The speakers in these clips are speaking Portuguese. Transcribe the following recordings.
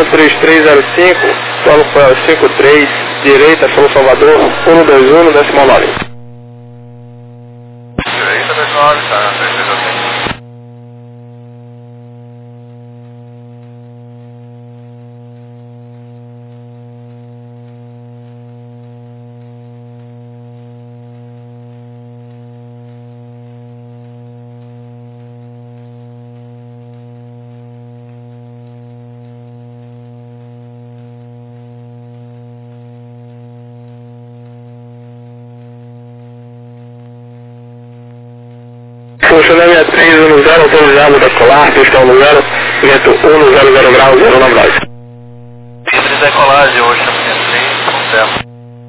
3305, solo foi 53, direita, São Salvador, 121, decimal 9. Direita, decimal 9, tá, 3305. Funcionamento 6310, autorizado decolar, questão número, vento 100 graus, 092. Livre decolagem, Ocean 6310.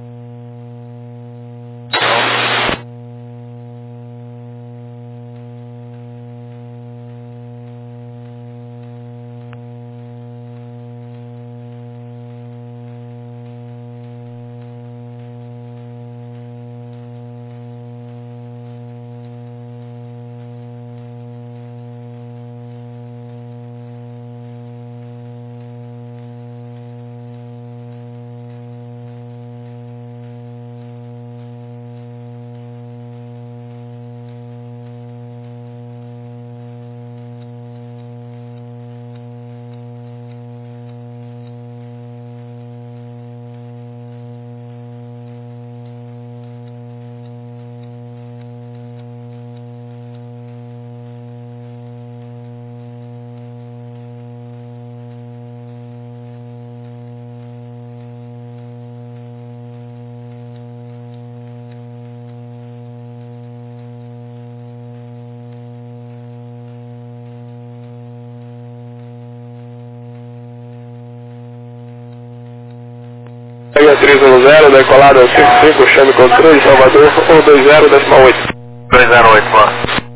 Bahia 310, decolado 55, chame controle, Salvador, 120, decimal 8. 208, mano.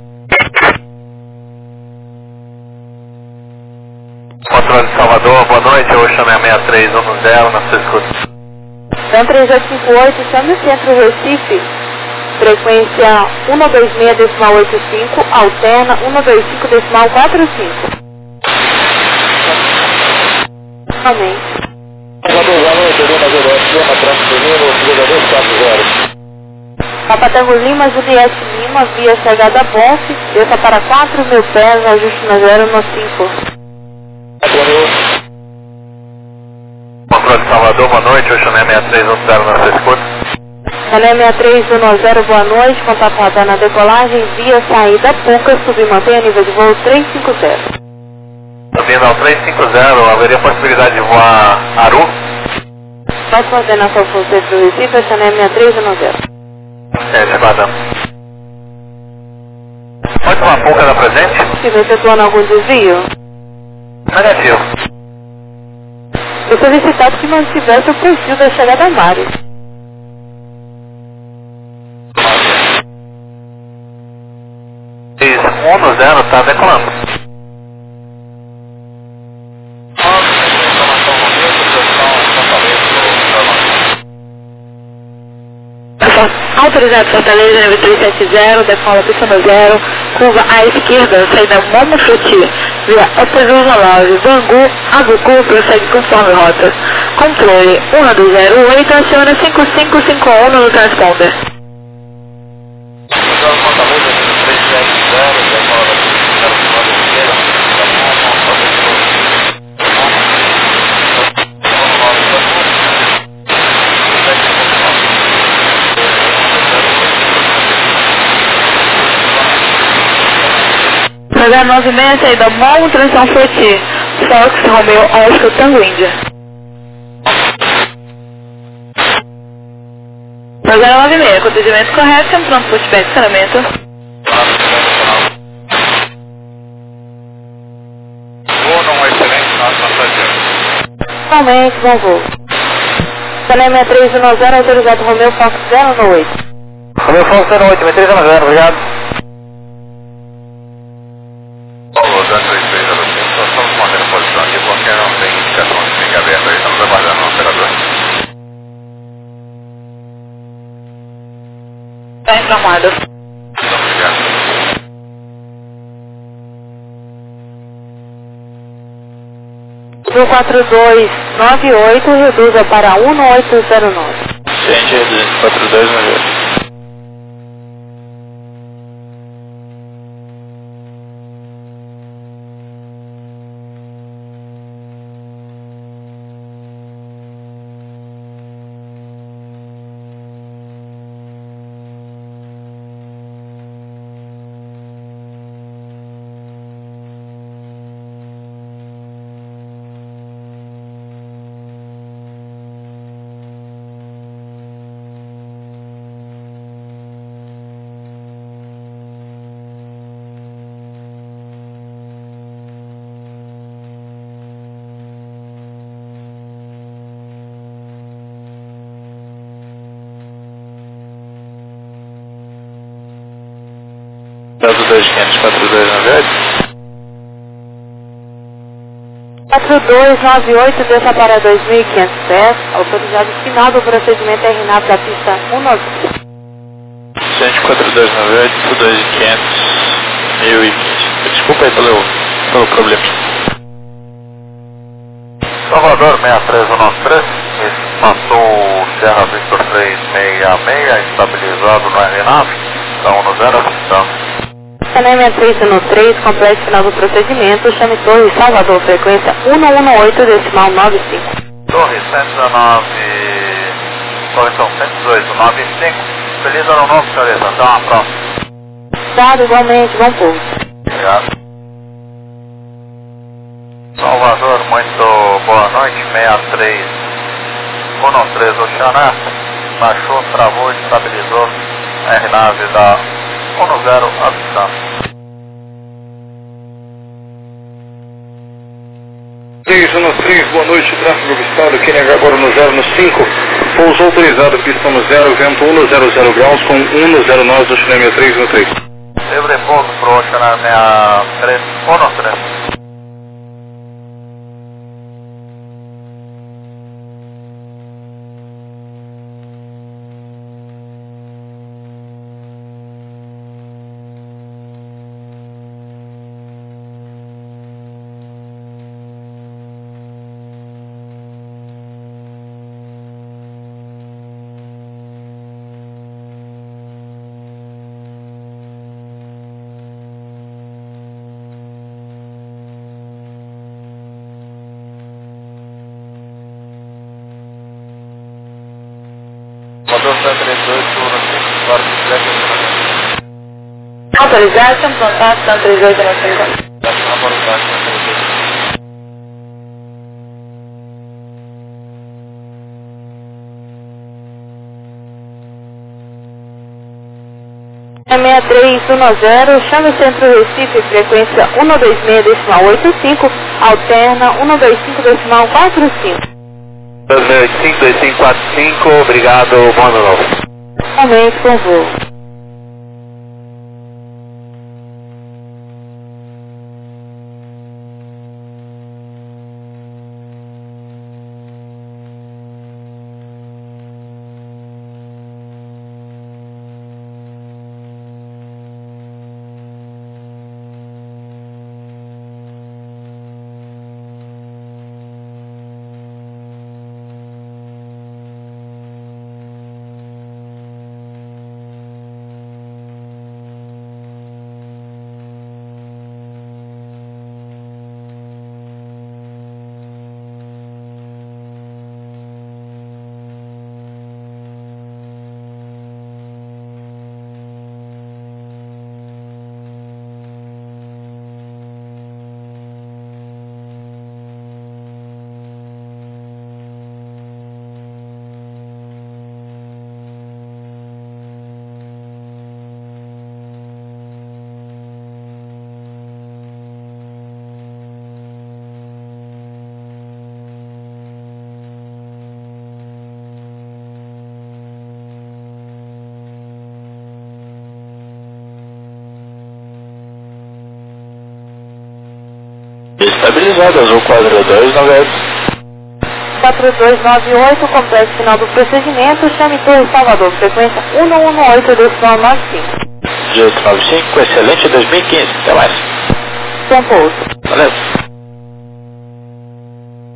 Controle de Salvador, boa noite, Ocean 66310, na sua escuta. Então 3858, chame o centro Recife, frequência 126 decimal 85, alterna 125 decimal 45. Amém. Papa Tango Lima, Juliette Lima, via chegada Bonfe, desça para 4.000 pés, ajuste na 0 no 5. Controle de Salvador, boa noite, Ocean 6310, na sua escuta. Sané 6310, boa noite, contato radar na decolagem, via saída Puca, submantenha nível de voo 350. Subindo ao 350, haveria possibilidade de voar Aru? Próxima coordenação para o centro Recife, Sané 6310. Aguardando. Pode tomar pouca da presente? Se você plana algum desvio, Negativo. eu solicitado que mantivesse o perfil da chegada a Mari. Isso, 110 está decolando. Autorizado Fortaleza, nível 370, decola pista no 0, curva à esquerda, saída Momo Fruti, via Operação Lounge, Bangu, Abucu, prossegue conforme rota. Controle 1208, aciona 5551 no transponder. Program 96, saída Momo, transição Fruti, Fox, Romeo, Oscar, Tango Índia. Program 96, conduzimento correto, sempre pronto para feedback, estacionamento. Voo não é excelente, nós passageiros. Realmente, bom voo. Sané 6310, autorizado Romeo, Fox 098. Romeu Fox 08, 6310, obrigado. Paulo, 23305, só estamos mantendo posição aqui porque não tem indicação de liga aberta aí, estamos trabalhando no operador. Está informado. Obrigado. Do 4298 reduza para 1809. Ciente, reduzindo 4298. Dado 2500, 4298. 4298 desça para 2.500 pés. Autorizado final do procedimento é RNAV da pista 190. Ciente, 4298, 2500, 1020. Desculpa aí pelo problema. Salvador 63193, passou Serra Victor 366, estabilizado no RNAV, está 10, assistamos. CNM 313, complete final do procedimento, chame Torre Salvador, frequência 118, decimal 95. Torre 119, correção 118, 95. Feliz ano novo, senhorita. Até uma próxima. Dado igualmente, bom pouso. Obrigado. Salvador, muito boa noite. 63, 113, Oceaná. Baixou, travou, estabilizou. RNAV da 10, avistamos. 313, boa noite, tráfego avistado, QNH agora no 015, pouso autorizado, pista no 0, vento 100 graus com 109 do Chinêmia 313. Livre pouso pro Oceaná 63, 113. Motor 138, agora se quiser que Autorizado, contato 138 na 50. É 6310, chame o centro Recife, frequência 126 decimal 85, alterna 125 decimal 45. 285, 2545, obrigado, bom ano novo. Aumente com voo. Estabilizado, azul 4298. 4298, complete final do procedimento, chame Torre Salvador, frequência 118 decimal 95. 1895, excelente 2015, até mais. Com pouso. Valeu.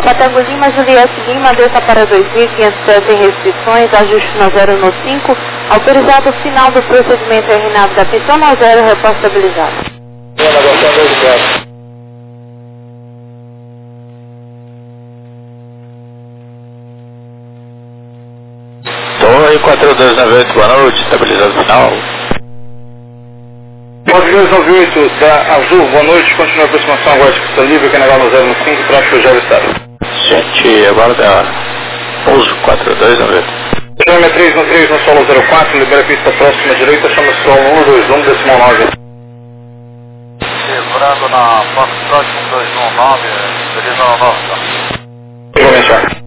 Patango Lima, Juliette Lima, desça para 2.507 em restrições, ajuste na 0 no 5, autorizado o final do procedimento é Renato da pista na 0, repórter estabilizado. Torre 4298, boa noite, estabilizado final. 9298 da Azul, boa noite, continua a aproximação agora de pista livre, Canadá no 0 no 5, tráfego já estado. Gente, aguarda pouso 4298. Chama 3 no 3 no solo 04, libera a pista próxima à direita, chama solo 121, decimal 9. Quebrando na Foxtrot 1219, direção norte. Vou começar.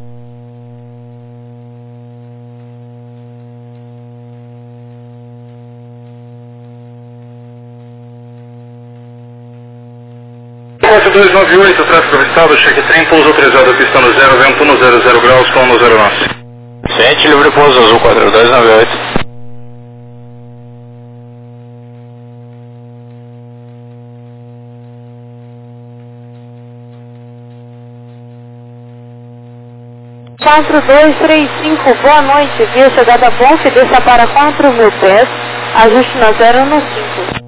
Porta 298, tráfego avistado, cheque trem, pouso autorizado, pista no 0, vento no 00 graus, com no 09. Gente, livre pouso azul 4298. Quatro, 2, 3, 5, boa noite, via chegada Bonf, desça para 4.000 pés, ajuste na 0 no 5.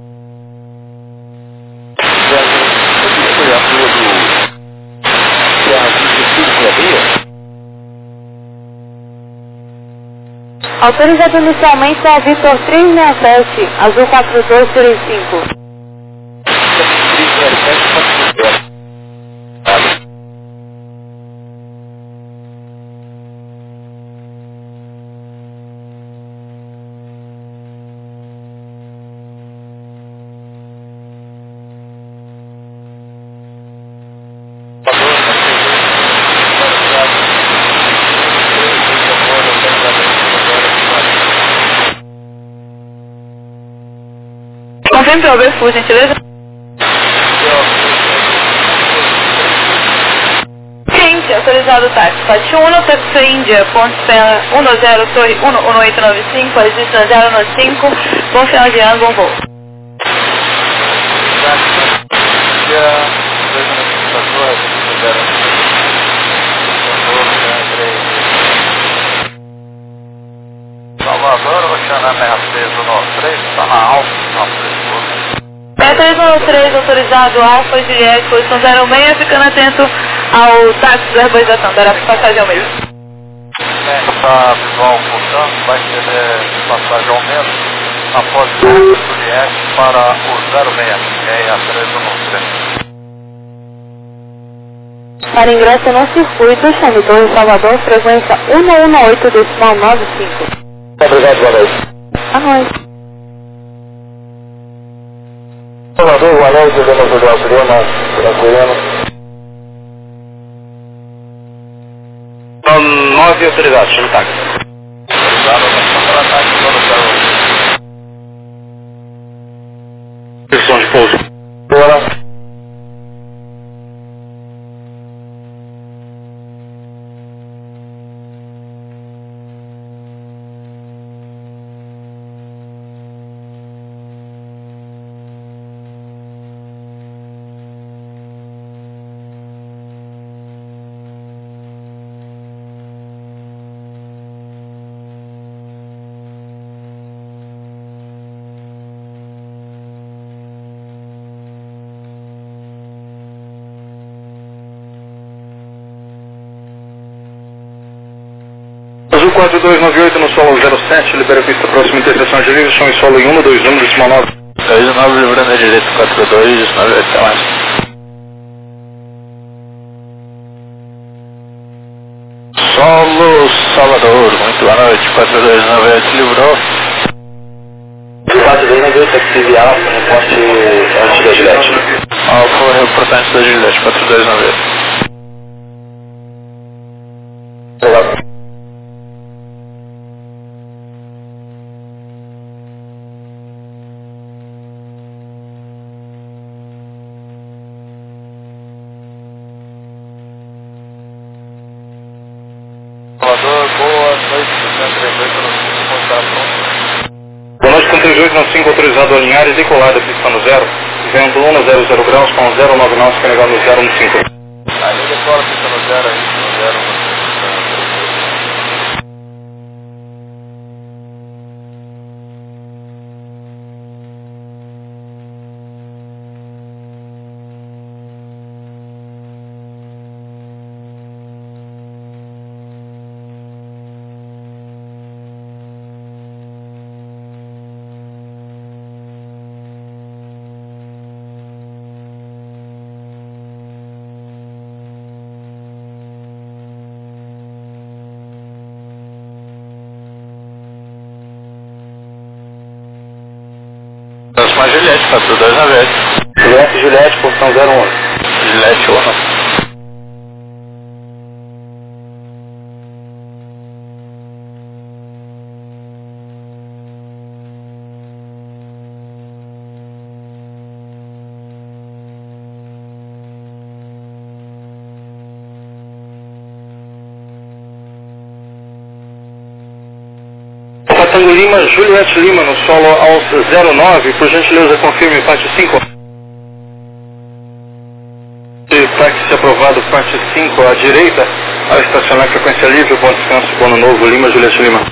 Autorizado inicialmente a Vitor 367, azul 4235. Confirme para o Uber, por gentileza. Gente, autorizado o táxi. Faixa 1, Taxi Índia, ponto 10, torre 11895, existe 0 no 5, bom final de ano, bom voo. Salvador, Oceana 6313, está na Alfa, Pé 313, autorizado Alfa Juliette, posição 06, ficando atento ao táxi da verbalização, dará passagem ao meio. Está visual portanto, vai ter passagem ao menos após o Juliette para o 06, Para ingresso no circuito, chame Torre Salvador, frequência 118, decimal 95. Obrigado, boa noite. Boa noite. Salvador, boa noite, Dona José Prima, tranquilo. 9 autorizados, chama táxi. Posição de pouso. Bora. Azul 4298 no solo 07, libera a pista próxima interseção de livre, chão em solo em 121, decimal 9. 29, livrando a direita 4298, até mais. Solo Salvador, muito boa noite, 4298, livrou. 4298, taxi via Alfa, no poste antes da Gillette. Alfa, reportante da Gillette, 4298. Obrigado. Salvador, boa noite, 238 no 5, está pronto. Boa noite, com 38 no 5, autorizado a alinhar e decolar da pista no 0, vendo 1 no 00 graus com 099, carregado no 0 no 5. A linha decola pista no 0 aí, no 0, no Próxima Juliette, 4290. Juliette, portão 011. Juliette 1. Tango Lima, Juliette Lima no solo aos 09, por gentileza confirme parte 5. Táxi aprovado, parte 5 à direita, ao estacionar frequência livre, bom descanso, bom ano novo, Lima, Juliette Lima.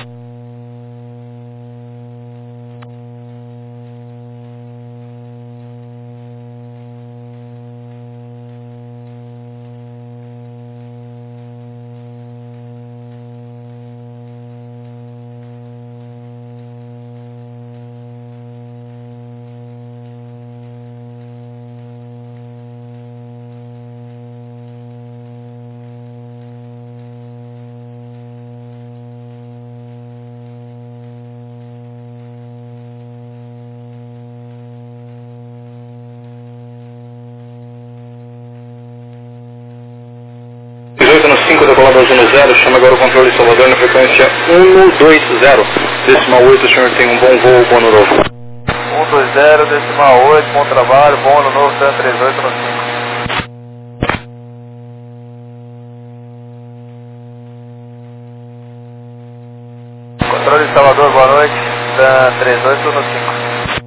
No 5, decolador no 0, chama agora o controle Salvador na frequência 120. Decimal 8, o senhor tem um bom voo, bom ano novo. 120, decimal 8, bom trabalho, bom ano novo, 138 no 5. Controle de Salvador, boa noite, 138 no 5.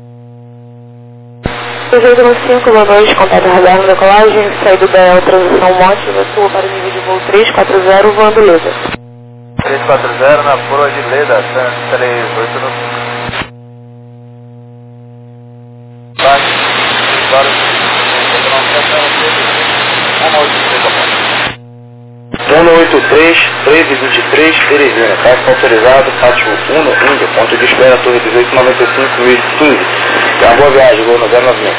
Cruzeiro no 5, boa noite, contato radar na decolagem, saída da transição Monte, da sul para o nível de voo 340, voando Leda. 340 na proa de Leda, 138 no 5. Baixo, 183, 1323, Teresina, táxi autorizado, Fátima 1, Índia, ponto de espera, torre 1895, 1015. Uma boa viagem, voo no 090.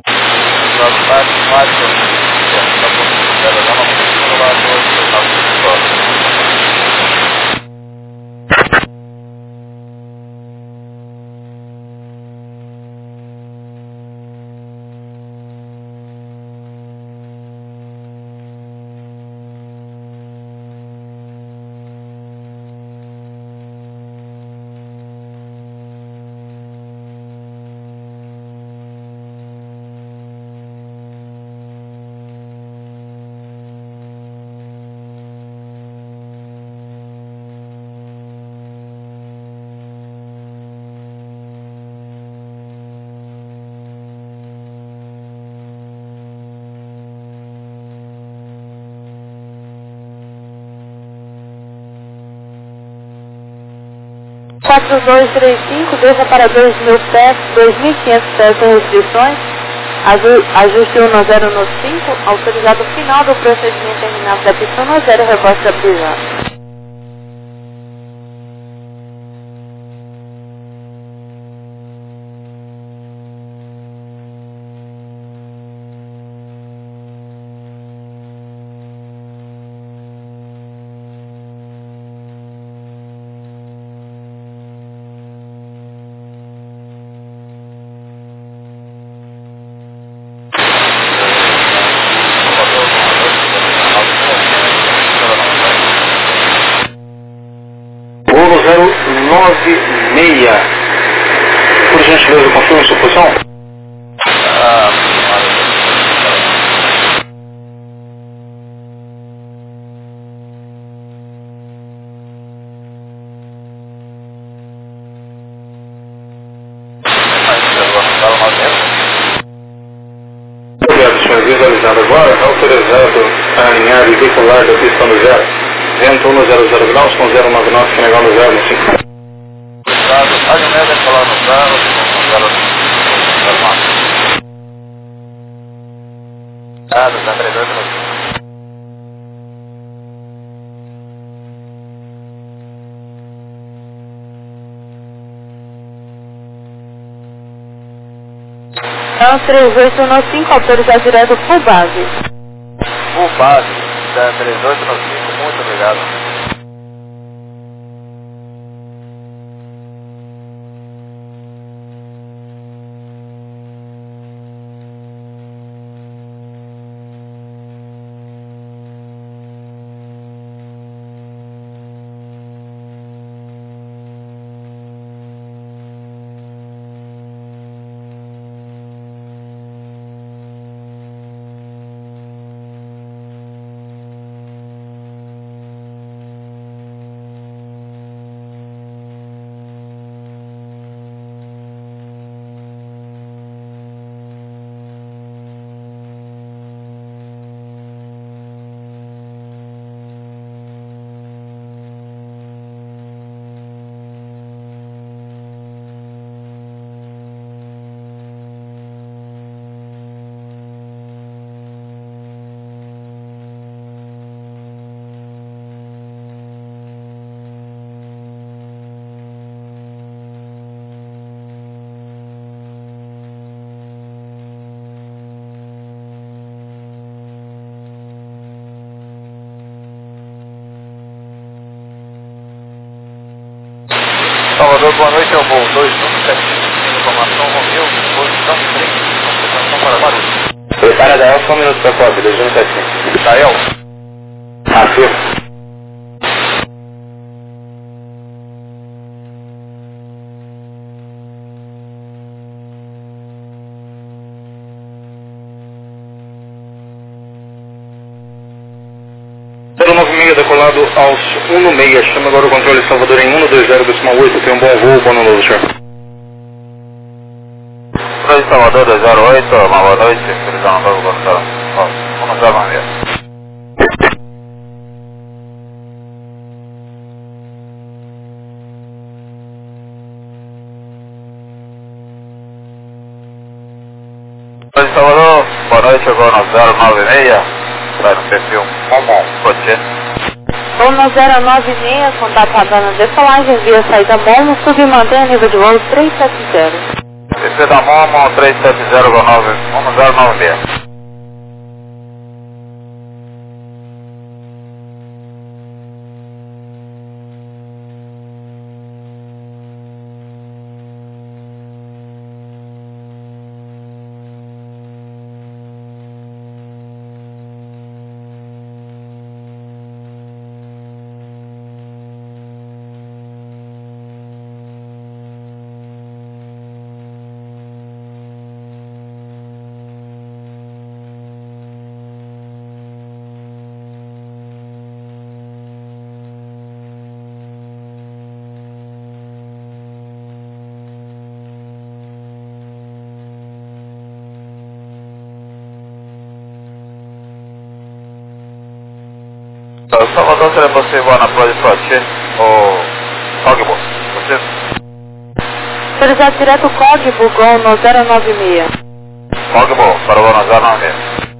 Quatro 235, deixa para 2.000 pés, 2.500 pés sem restrições, ajuste 1 no 0 no 5, autorizado final do procedimento terminado da pista 1 no 0, rebote da prisão. Voo 096. Por gentileza, confirma sua posição? Obrigado, senhor. Visualizado agora, autorizado a alinhar unidade veicular da pista no zero. Vento 100 graus com 099, Senegal no zero, no 5. Rádio média falar no zero, Ah, 238 no 5. Então, 3895, autorizado direto full base. Full base, 38 no 5, muito obrigado. Salvador, boa noite, é o voo 2175, informação Romeu, posição 3, compensação para Barulho. Prepara Dael, só um minuto para cópia, 2175. Dael, Afirma. Decolado aos 16, chama agora o controle Salvador em 120,8, tem um bom voo, bom ano novo, senhor. Controle Salvador 208, uma boa noite, feliz ano novo, gostado. Vamos dar uma vez. Controle Salvador, boa noite, chegou no 096, sai no perfil Momon, Cotier. Voo no 096, contato padrão de decolagem via saída Momo, submantém nível de voo 370. PC da Momo 37096. Salvador, será você voar na Praia de Cotier ou Cogbo? Você? Autorizado direto código Gol no 096. Cogbo, para voar na 096.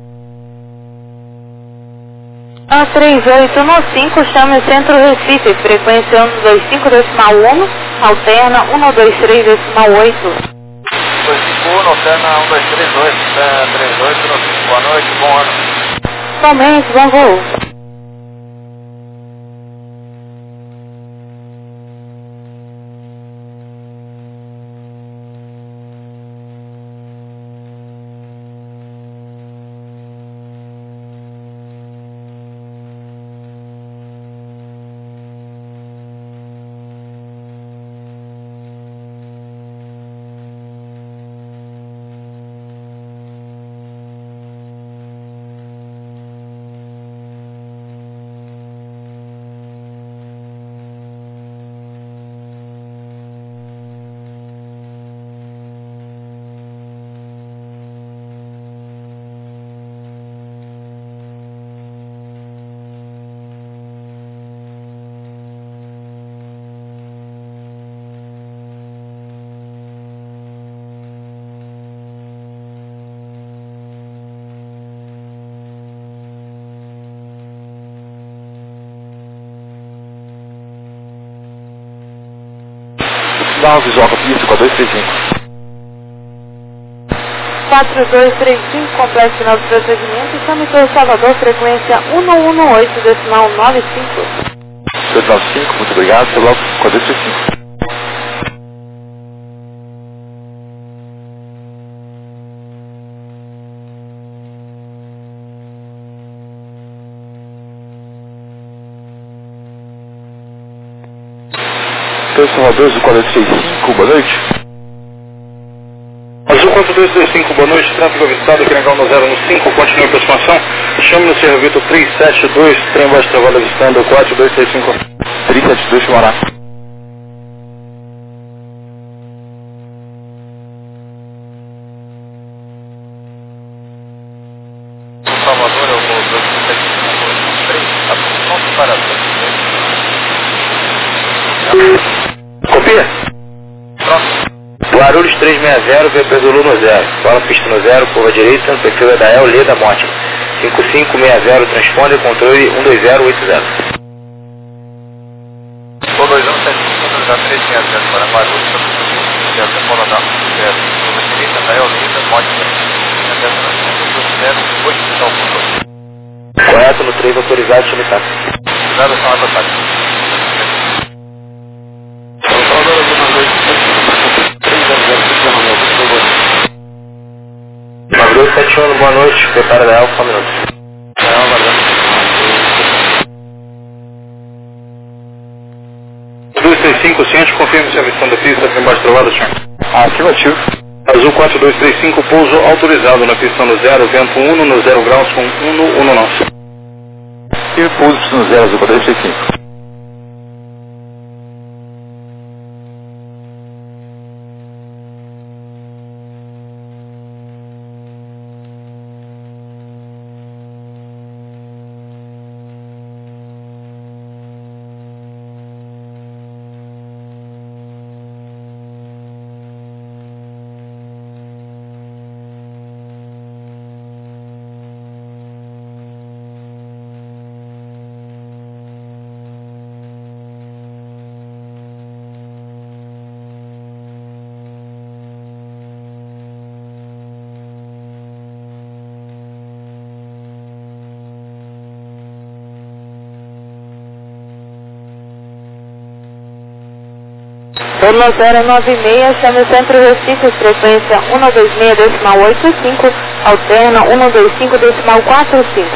3895, chame Centro Recife, frequência 125.1, alterna 123.8. 251, alterna 1232, 38, boa noite, bom ano. Somente, bom voo. Dá uma visual com a pista, 4235. 4235, complexo final do procedimento, São Salvador, frequência 118, decimal 95. 295, muito obrigado, celular 4235. Salvador, Azul 4235, boa noite. Azul 4235, boa noite, tráfego avistado aqui na Gal 015, continue a aproximação. Chame no Servito 372, trem baixo trabalho avistando 4235. 372, Chumará. Salvador, eu vou 273, tá pronto para Copia? Pronto. Guarulhos 360, VP Zulu no 0. Fala pista no 0, curva direita, perfil Edael, Leda, Monte. 5560, transponder, controle 12080. Tô 2175, já 360 para Guarulhos, telefone da 0. Curva direita, Edael, Leda, Monte. 208, Correto no 3, autorizado, chame tá. Cuidado com a ataque. Salvador, Azul 9271, boa noite, prepara da Alfa, 1 minuto. é 235, ciente, confirme se a avistão da pista tem embaixo do lado, senhor. Afirmativo. Azul 4235, pouso autorizado na pista no 0, vento 1 no 0 graus com 1 no nosso. E pouso no 0, Azul 4235. Orla 096, chame o Centro Recife, frequência 126, decimal 85, alterna 125, decimal 45.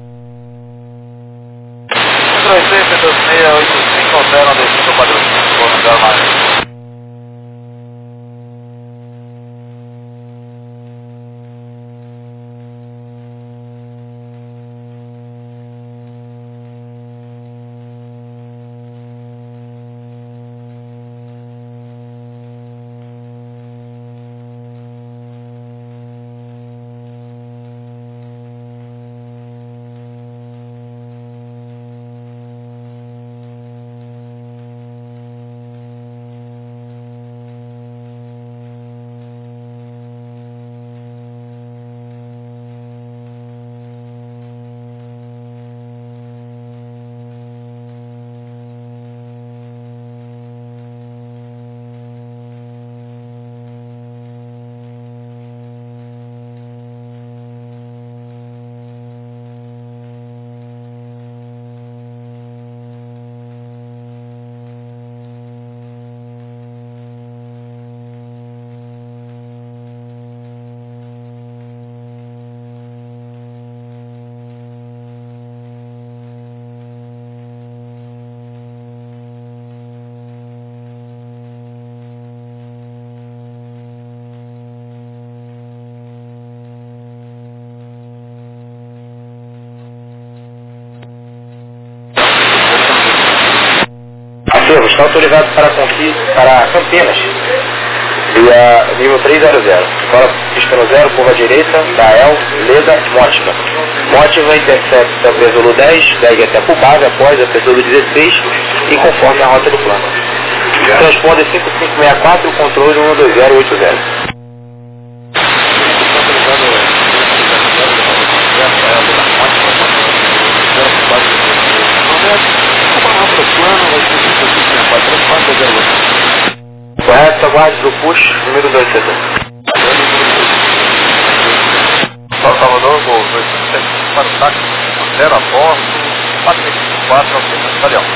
Centro Recife 2685, alterna 25 padrão. Vou mandar mais. Está autorizado para Campinas, via nível 300. Fora pista no 0, curva direita, Dael, Leda, Mótica. Mótica intercepta Pesolo 10, segue até Pubave, após a Pesolo 16 e conforme a rota do plano. Transponder 5564, controle 12080. aguarde pro push, número 2 setor. Salvador, gol 275 para o táxi, 0 a bordo, 424 ao centro do Galeão.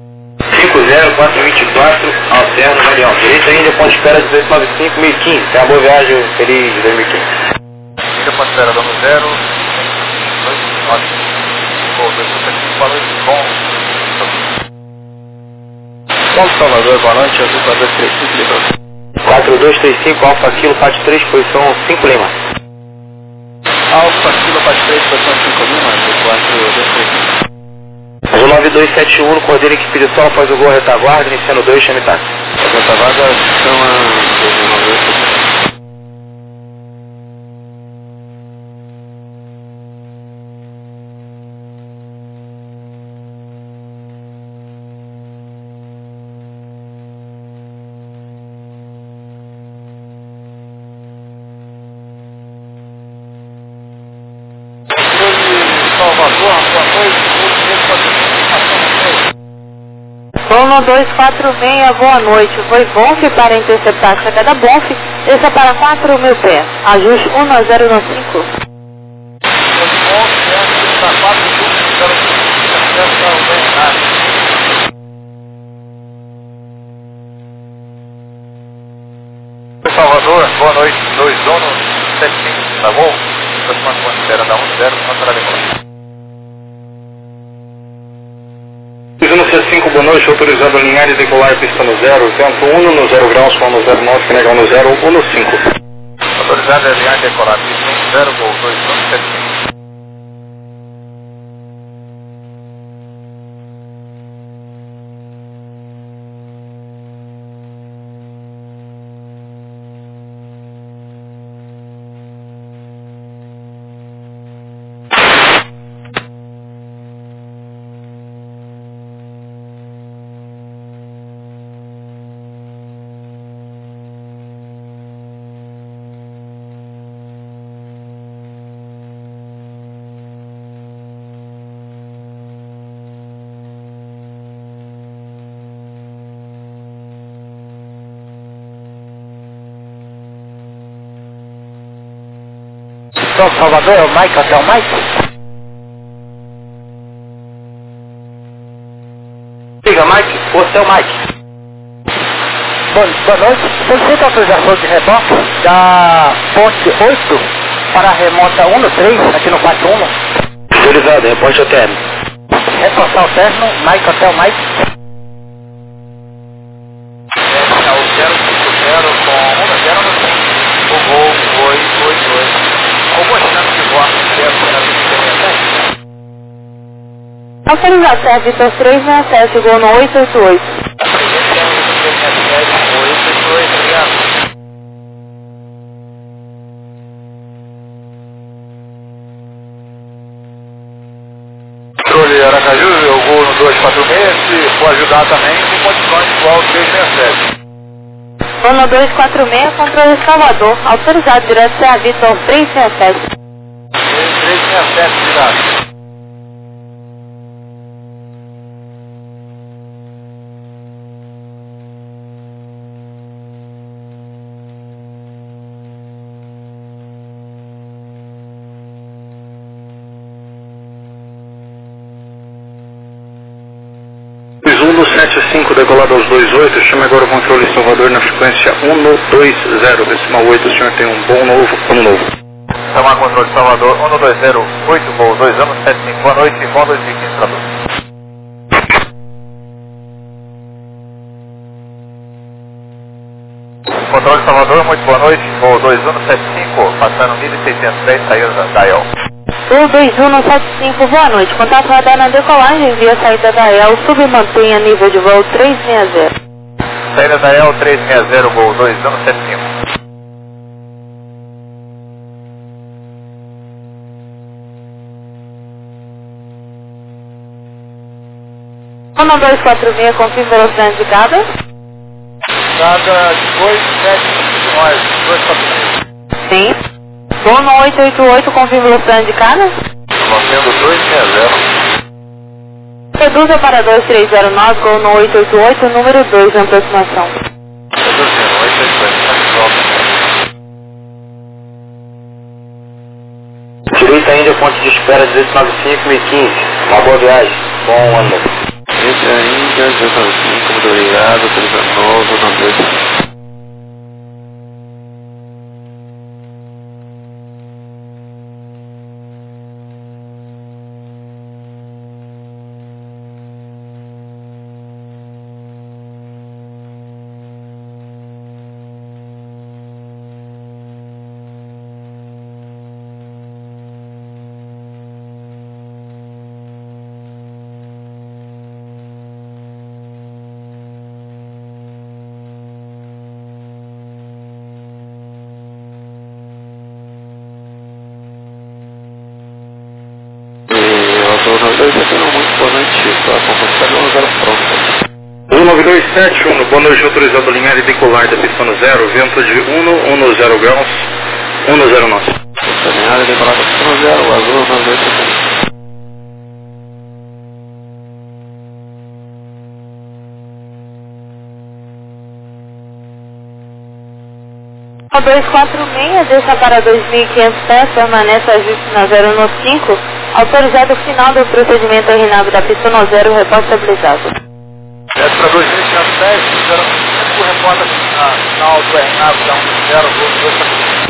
50424 ao centro do Galeão. Direita Índia, ponto de espera 1895, 1015. Tem uma boa viagem, feliz de 2015. Índia, ponto de espera, dando 0, 2, gol 275, boa noite, bom. Paulo Salvador, boa noite, azul 4235 Lima. 4235, Alfa Kilo, parte 3, posição 5 Lima. Alfa Kilo, parte 3, posição 5 Lima, azul 4235. Azul 9271, no cordeiro equipe de sol após o gol retaguarda, iniciando 2, chame táxi. Essa vaga são a... Zona 246, boa noite. Foi Bonf para interceptar a chegada Bonf. Desça para 4.000 pés. Ajuste 1095. Salvador, boa noite, 2 donos, 75, tá bom? Aproximando com a espera da 10, contra a demora. 165, boa noite, autorizado a alinhar e decolar pista no 0, vento 1 no 0 graus, com no 0 norte, que negar no 0, 1 no 5. Autorizado a alinhar e decolar pista no 0, gol 2, 75. São Salvador, é o Mike, até o Mike? Diga, Mike, você é o Mike. Boa noite, você tem autorização de reboque da ponte 8 para a remota 1 no 3, aqui no 41? Autorizado, reporte ao término. Reportar ao término, Mike, até o Mike. É o 050 com 1 0 no 5, o gol 882. Alguma chance de voar no Autorização é Vitor 367, gol no 888. Controle Aracaju, o gol no 246, se for ajudar também, com condições igual ao 367. Zona 246, controle Salvador. Autorizado direto a Vitor 367. 367, cuidado. No 75, decolado aos 28, chame agora o controle Salvador na frequência 120, decimal 8, o senhor tem um bom novo, ano novo. Chamar controle Salvador, 120, 8, gol, 2 anos, 75, boa noite, bom 2015 para todos. Controle Salvador, muito boa noite, gol 2 anos, 75, passando 1610, saída da IEL. Sul 2175, boa noite. Contato radar na decolagem via saída da EL, submantenha nível de voo 360. Saída da EL 360, gol 2 anos, 75. Zona 246, confirme velocidade indicada. Cada 275 de nós, 246. Sim. Zona 888, confirme velocidade indicada. Mantendo 260. Reduza para 2309, gol no 888, número 2 na aproximação. Reduzindo, 888. ponto de espera 1895 e 15. Uma boa viagem, bom ano. Esse ainda, 1895, muito obrigado, feliz ano novo, não deixe. Muito boa noite, para 19271, boa noite, autorizado alinhar e decolar da pista 0, vento de 10 graus, 10 knots. Alinhar e decolar da pista 0, azul 9271. A 246, deixa para 2.500 pés, permanece ajuste na 015, autorizado o final do procedimento RNAV da pista 0, repórter estabilizado. É para 2.510, 05, reporta final do RNAV da 10,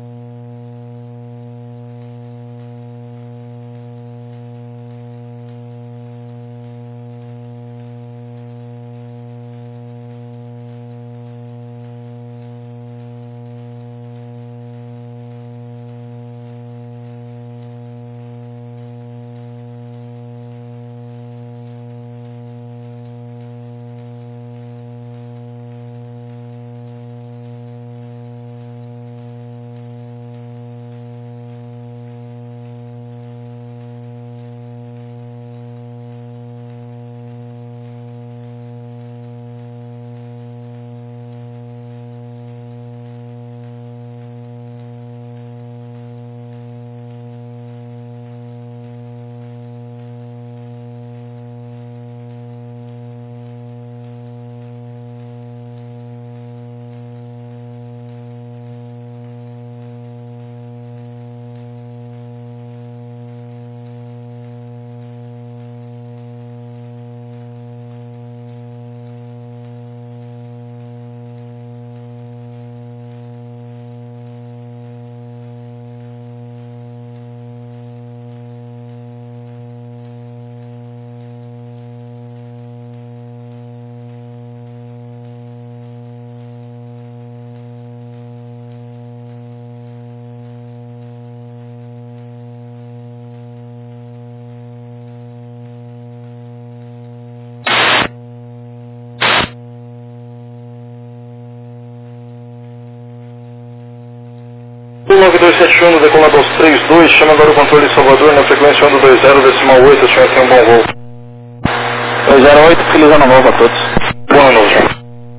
O 9271, decolado aos 32, chama agora o controle de Salvador na frequência 120,8, o senhor tem um bom voo. 208, feliz ano novo a todos. Bom ano novo, senhor.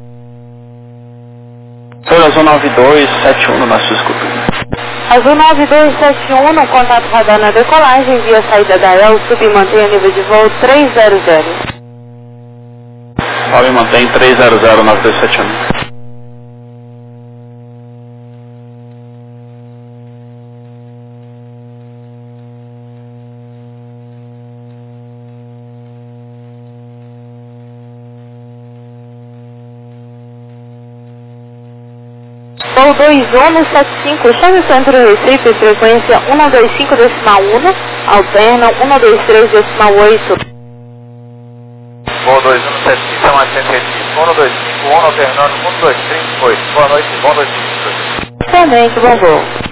Azul 9271 na sua escuta. Azul 9271, no contato radar na decolagem, via saída da EL, sub e mantenha nível de voo 300. Sobe e mantém 300 9271. Voo 2175, chame o centro Recife, frequência 125,1, alterna 123,8. Voo 2175, chama Recife, 1251, alternando 1238. Boa noite, bom 2022. Excelente, bom voo.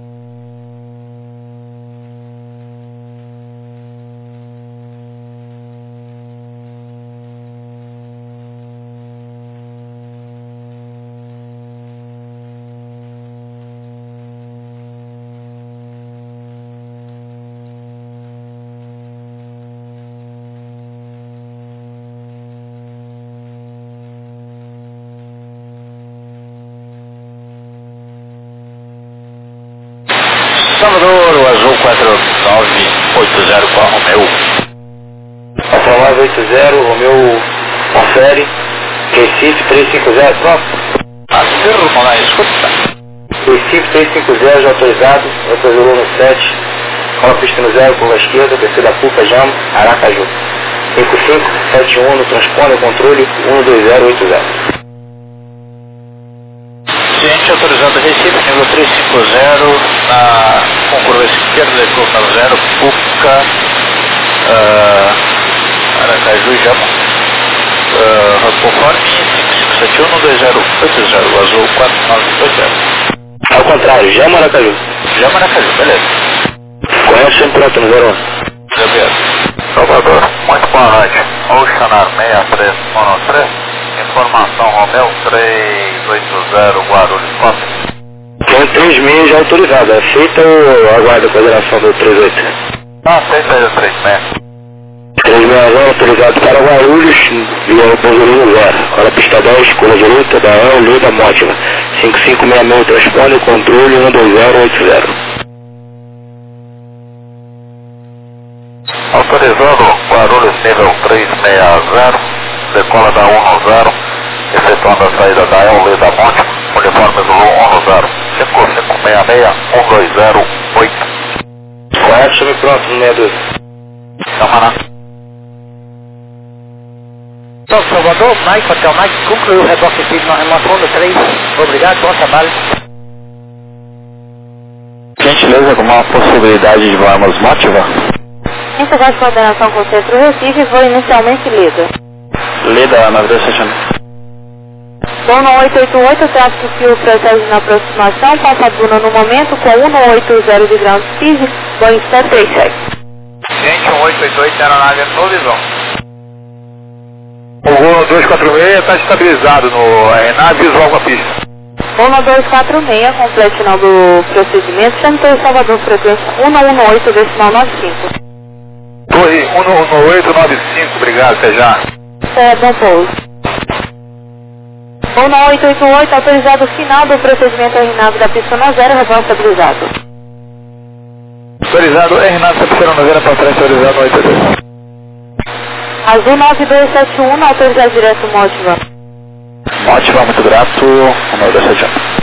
Salvador, o azul 4980 com a Romeu. Afirmado 80, Romeu confere, Recife 350, pronto. Afirma na escuta. Recife 350 já autorizado, autorizou no 7, Cola pista no 0, curva esquerda, descida Puca, Jamo, Aracaju. 5571 no transponder, controle 12080. Ciente autorizado Recife, nível 350, com curva esquerda, curva 0, Puca, Aracaju, Jamo. Conforme 5571-2080, azul 4980. Ao contrário, Jamo, Aracaju. Jamo, Aracaju, beleza. Correto, sempre pronto no 01. Salvador, muito boa noite. Oceanar 6313, informação Romeu 380 Guarulhos, conta. Tem 36 já autorizado, aceita ou aguarda a coordenação do 38? Não, aceita aí o 36. 36 autorizado para Guarulhos, via Repouso 0. Cola pista 10, curva direita, da El, Leda, Mótima. 5566 transponder, controle 12080. Autorizando Guarulhos nível 360, decola da 10, efetuando a saída da El, Leda, Mótima, uniforme Zulu 10, 5566-1208. Correto, chame pronto no 62. Camará. Salvador, Mike, Hotel Mike, concluiu o reboque signo remoto 3. Obrigado, bom trabalho. Gentileza, alguma possibilidade de voarmos Mótiva? Encerrar de coordenação com o Centro Recife, voo inicialmente Leda. Leda, 9271. Voo no 888, tráfego fio procede na aproximação, passa a Duna no momento com 180 de ground speed, Boeing 737. Gente, 1888, aeronave no visão. O voo 246 está estabilizado na visual com a pista. Voo no 246, completo final do procedimento, Centro Salvador, frequência 118,95. Torre 11895, obrigado, até já. Bom pouso. Voo no 888, autorizado final do procedimento RNAV da pista no 0, revão estabilizado. Autorizado RNAV, pista no 0, para frente, autorizado no 82. Azul 9271, autorizado direto Mótiva. Mótiva, muito grato, 9271.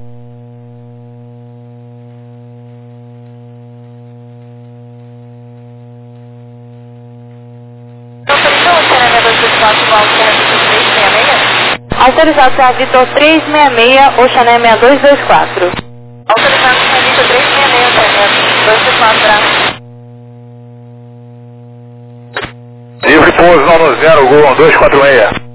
Autorizado para Vitor 366, Oxané 6224. Autorizado para Vitor 366, Oxané 224. Livre pouso no 0, Gol 246.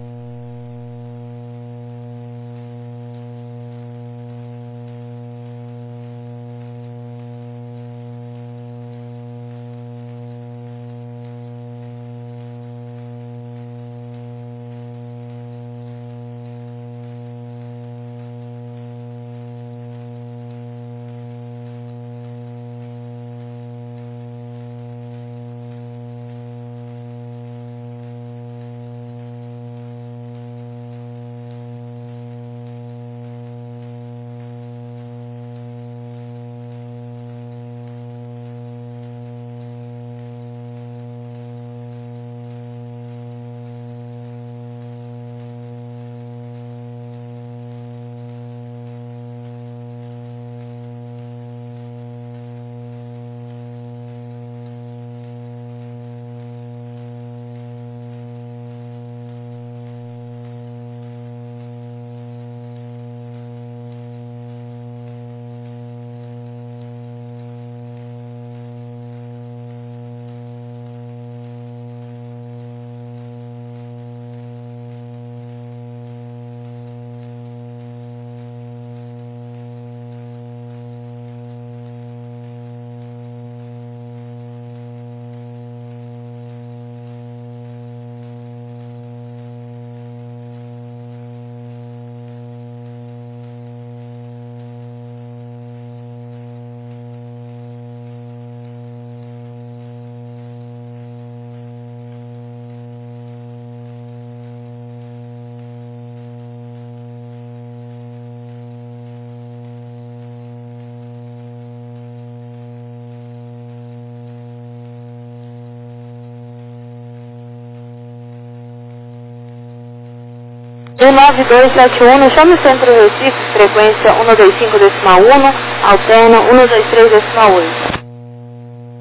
Do 9271, chame o Centro Recife, frequência 125,1, alterna 123,8.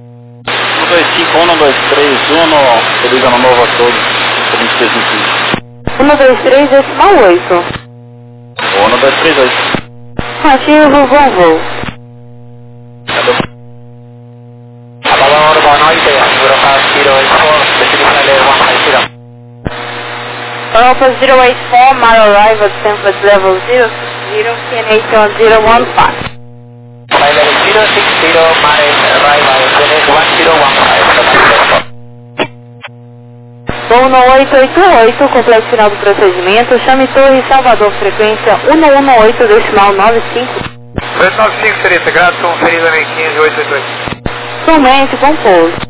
5, 1, 2, 3, 1, feliz ano novo a todos, 23, 1, 2, 3, decimal 8. 1, 2, 3, 8. Ativo, bom voo. Apagado Urban 90, Europa 084, definition level 150. Europa 084, my arrival template level 060, PNH on 015. 560, my arrival, PNH 1015. Voo no 888, complexo final do procedimento, chame Torre Salvador, frequência 118, decimal 95. 295 seria integrado, ferida 1015, 888. Somente com pouso.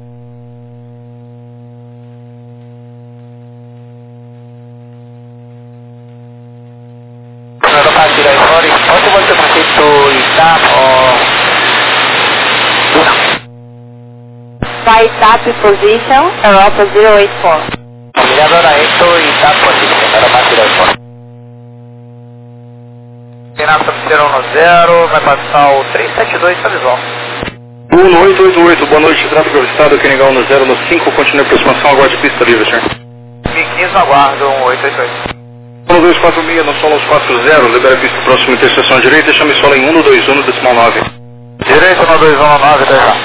Europa 084, possible to proceed to ITAP or Luna? By TAP position, Europa 084. Mirador a esto ITAP position, Europa 084. Renato 010, vai passar o 372 para visual. 1888, boa noite, tráfego avistado, Kenegão no 0 no 5, continue a aproximação, aguarde pista livre, senhor. 1015 no aguardo, 1888. 1246, no solo 40, libera a pista próxima interseção direita, chame solo em 121, decimal 9. Direita 1219, 10 lá.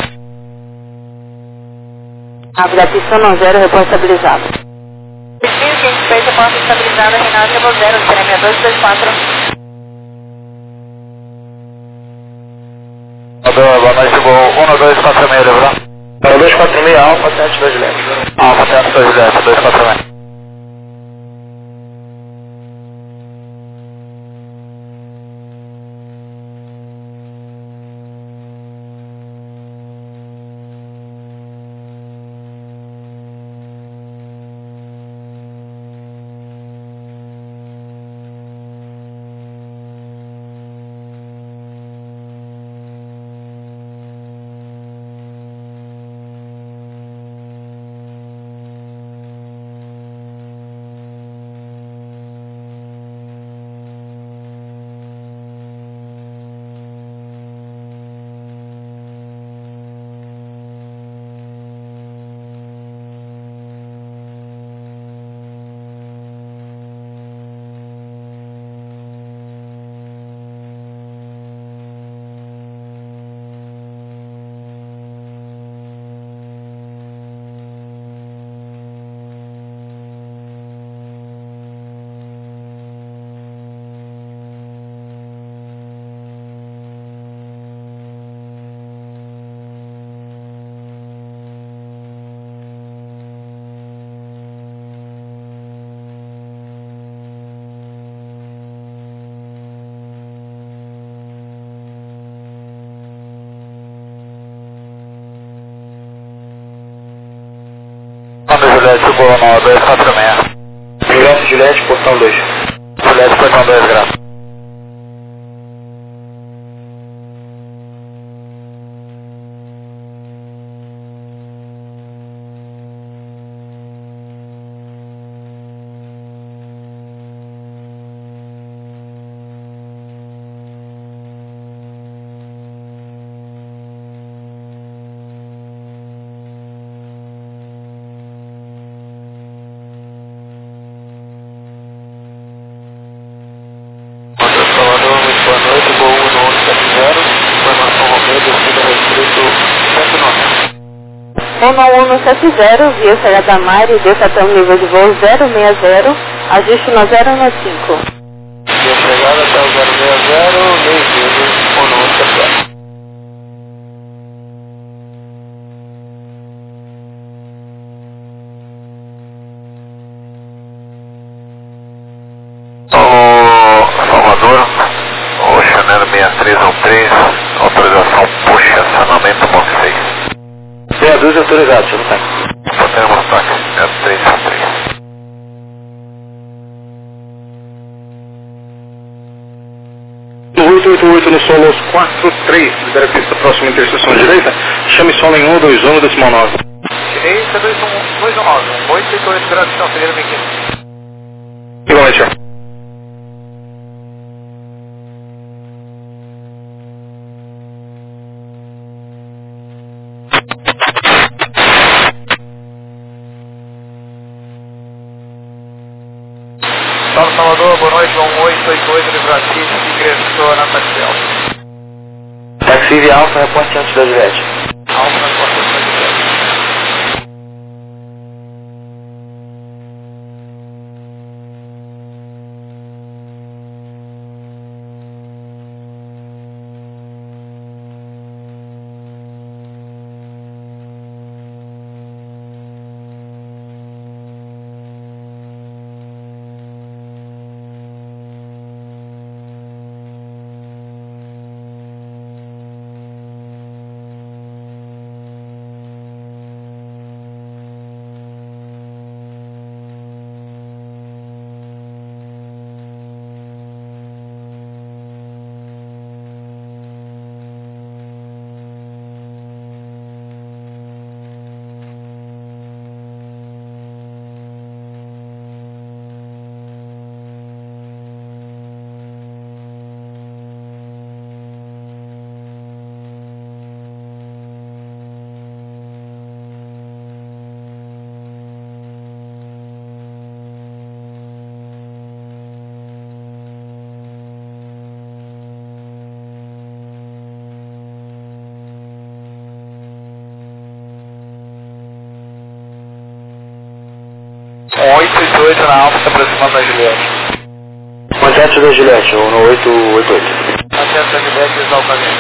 Ave da pista 10, repórter estabilizado. 1500, feita porta estabilizada, Renato level 0, CNM 224. Boa noite, voo 1246, lembra? 246, Alfa 72 Juliette. Alfa 72 Juliette, 246. Juliette, boa no 246. Juliette, portão 2. Juliette, portão 2, graças. Mono 170, via Serra da Mare, desça até o nível de voo 060, ajuste no 0 no 5. Via chegada até o 060, bem-vindo, Mono 170. Salvador, o Chanel 6313, autorização push, acionamento Monte 6. Meia dúzia autorizado, você não tá. Só temos táxi, 6313. No 888 no solo aos 43, libera a pista próxima interseção direita, chame solo em 121, decimal 9. Direita 219, 888, graças ao Ferreira Benquim. Igualmente, senhor. 888, livrou a pista e ingressou na taxi alfa. Taxi via Alfa, reporte antes da Juliette. Alfa, reporte antes da Juliette. Um 888 na Alfa, se aproximando da Juliette. Contato da Juliette, no 888. Acesso da Juliette, visual caminho.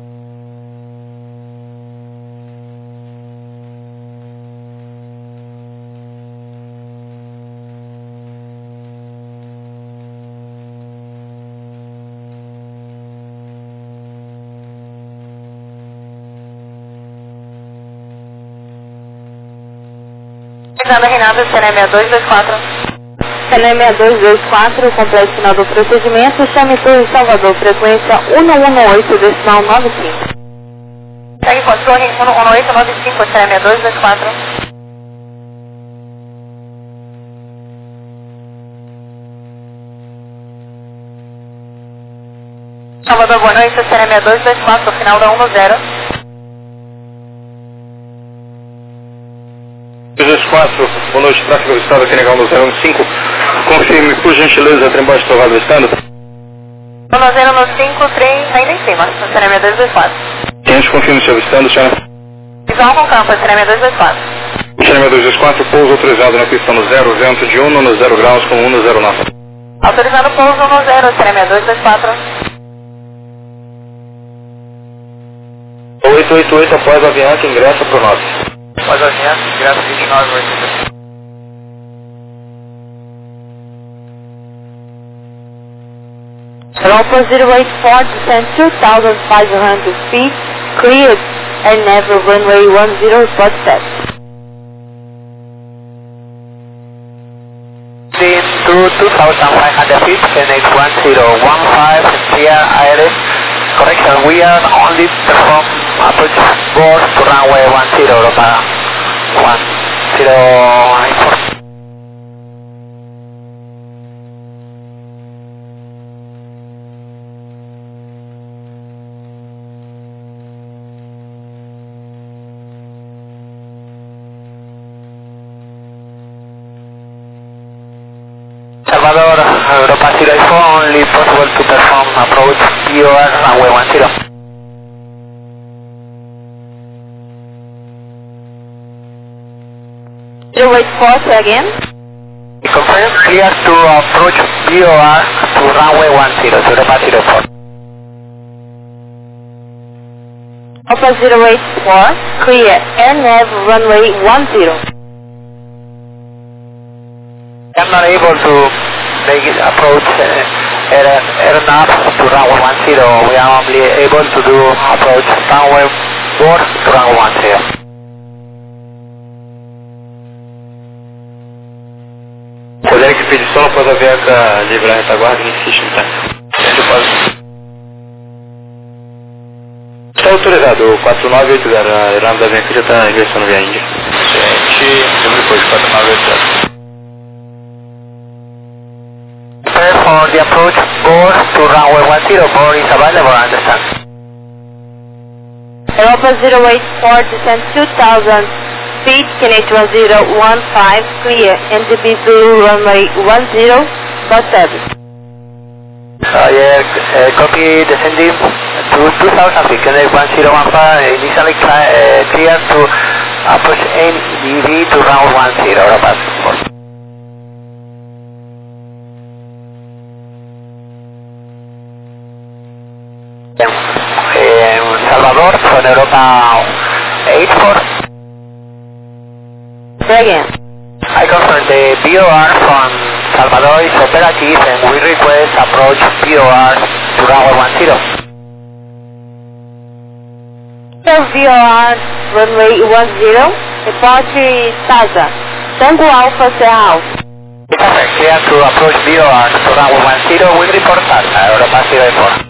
Nada, Renata, CNE 6224. CNE 6224, completo final do procedimento, chame Torre Salvador, frequência 118, decimal 95. Segue com a Torre 11895, CNE 6224. Salvador, boa noite, CNE 6224, final da 10. 224, boa noite, tráfego do estado aqui negão do 015. Confirme, por gentileza, trem baixo do do estado. 105, trem ainda em cima, CNE 6224. Cliente, confirme seu estado, senhora. Visual com campo, CNE 224. CNE 224, pouso autorizado na pista no 0, vento de 1 no 0 graus com 1 no 0 nota. Autorizado pouso no 0, CNE 224. 888 após a Avianca, ingressa pro norte. Após a Avianca, ingressa 29,80. Europa 084, descend 2,500 feet, cleared, and never runway 10, spot set. To 2,500 feet, NH 1015, clear ILS. Correction, we are only perform approach board to runway 10, Europa 1094. Salvador, Europa 04, only possible to perform approach POR runway 10. 084, say again. Confirm, clear to approach POR to runway 10, Europa 04. Alpha 084, clear, and have runway 10. I'm not able to make it approach aeronav to runway 10. We are only able to do approach runway 4 to runway 10. Colega que pede só após a Avianca livrar a retaguarda e insiste no táxi. Está autorizado, 4980, a aeronave da Avianca já está ingressando via Índia. Gente, depois de 4980. Prepare for the approach board to runway 10. Board is available, I understand. Europa 084, descend 2,000 feet, KNH 1015, clear, NDB Zulu runway 10, spot service. Copy descending to 2000 feet, Connect 1015, initially clear to approach NDV to round 10, Rabat. Salvador, from Europa 84. Say again. I confirm the BOR from Salvador is operative and we request approach BOR to runway 10. VOR, runway 10, departure Taza, Tango Alpha Serra Alpha. Perfect, clear to approach BOR to runway 10, we report Taza, Europa 04.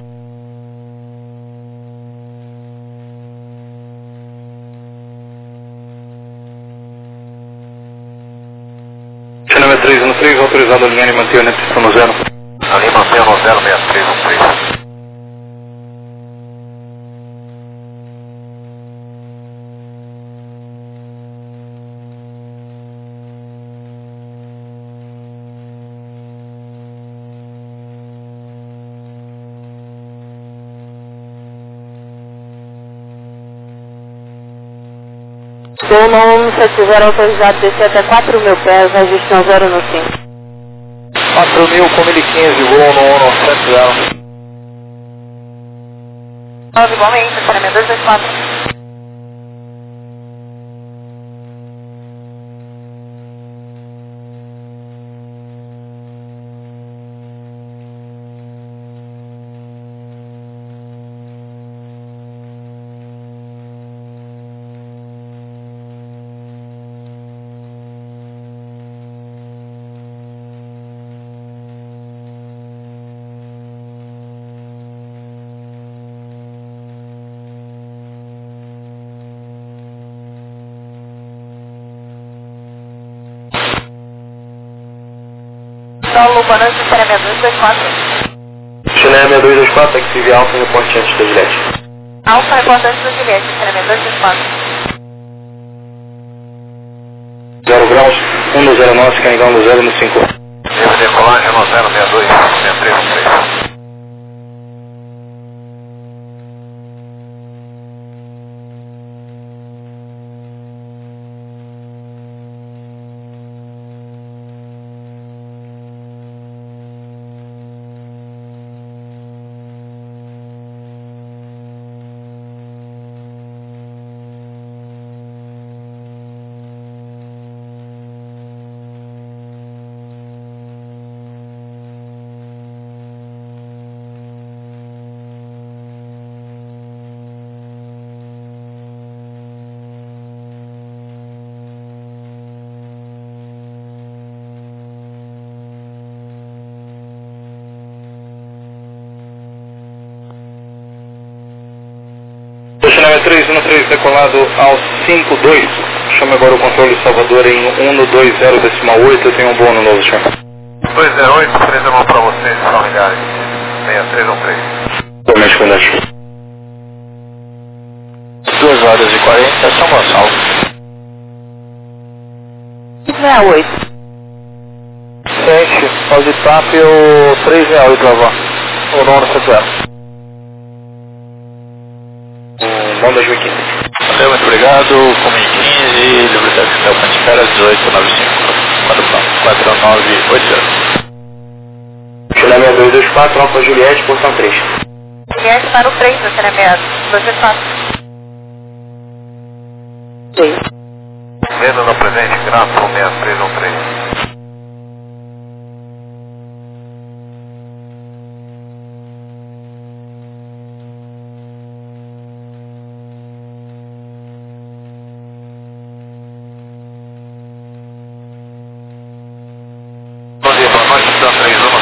Channel 313, autorizado a linha e manter a pista no zero. Ali mantenha no 06313. Estou no 170 autorizado descer até 4.000 pés, registro no 0 no 5. 4.000 com 1015, voo no 170. 9, igualmente, estacionamento 224. Solo, boa noite, estacionamento 224. Channel 6224, taxi Alfa, reporte antes da Juliette. Alfa, reporte antes da Juliette, estacionamento 224. 0 graus, 1 no 0 nosso, Canigão no 0 no 5. Nível de decolagem no 062, 6313. Channel 313, decolado ao 52. Chame agora o controle Salvador em 120.8, eu tenho um bônus novo, senhor. 208, 3 mão para vocês, familiares. 6313. Totalmente verdade. 2 horas e 40, São Gonçalo. 68. 7, auditável 368, Lavó. O nono 70. Bom 2015. Valeu, muito obrigado. Comi 15, Liberdade Hotel Canticara 1895. 4980. Channel 6224, Alfa Juliette, porção 3. Juliette para o 3, estacionamento 224. 3. Vendo no presente, gráfico 6313.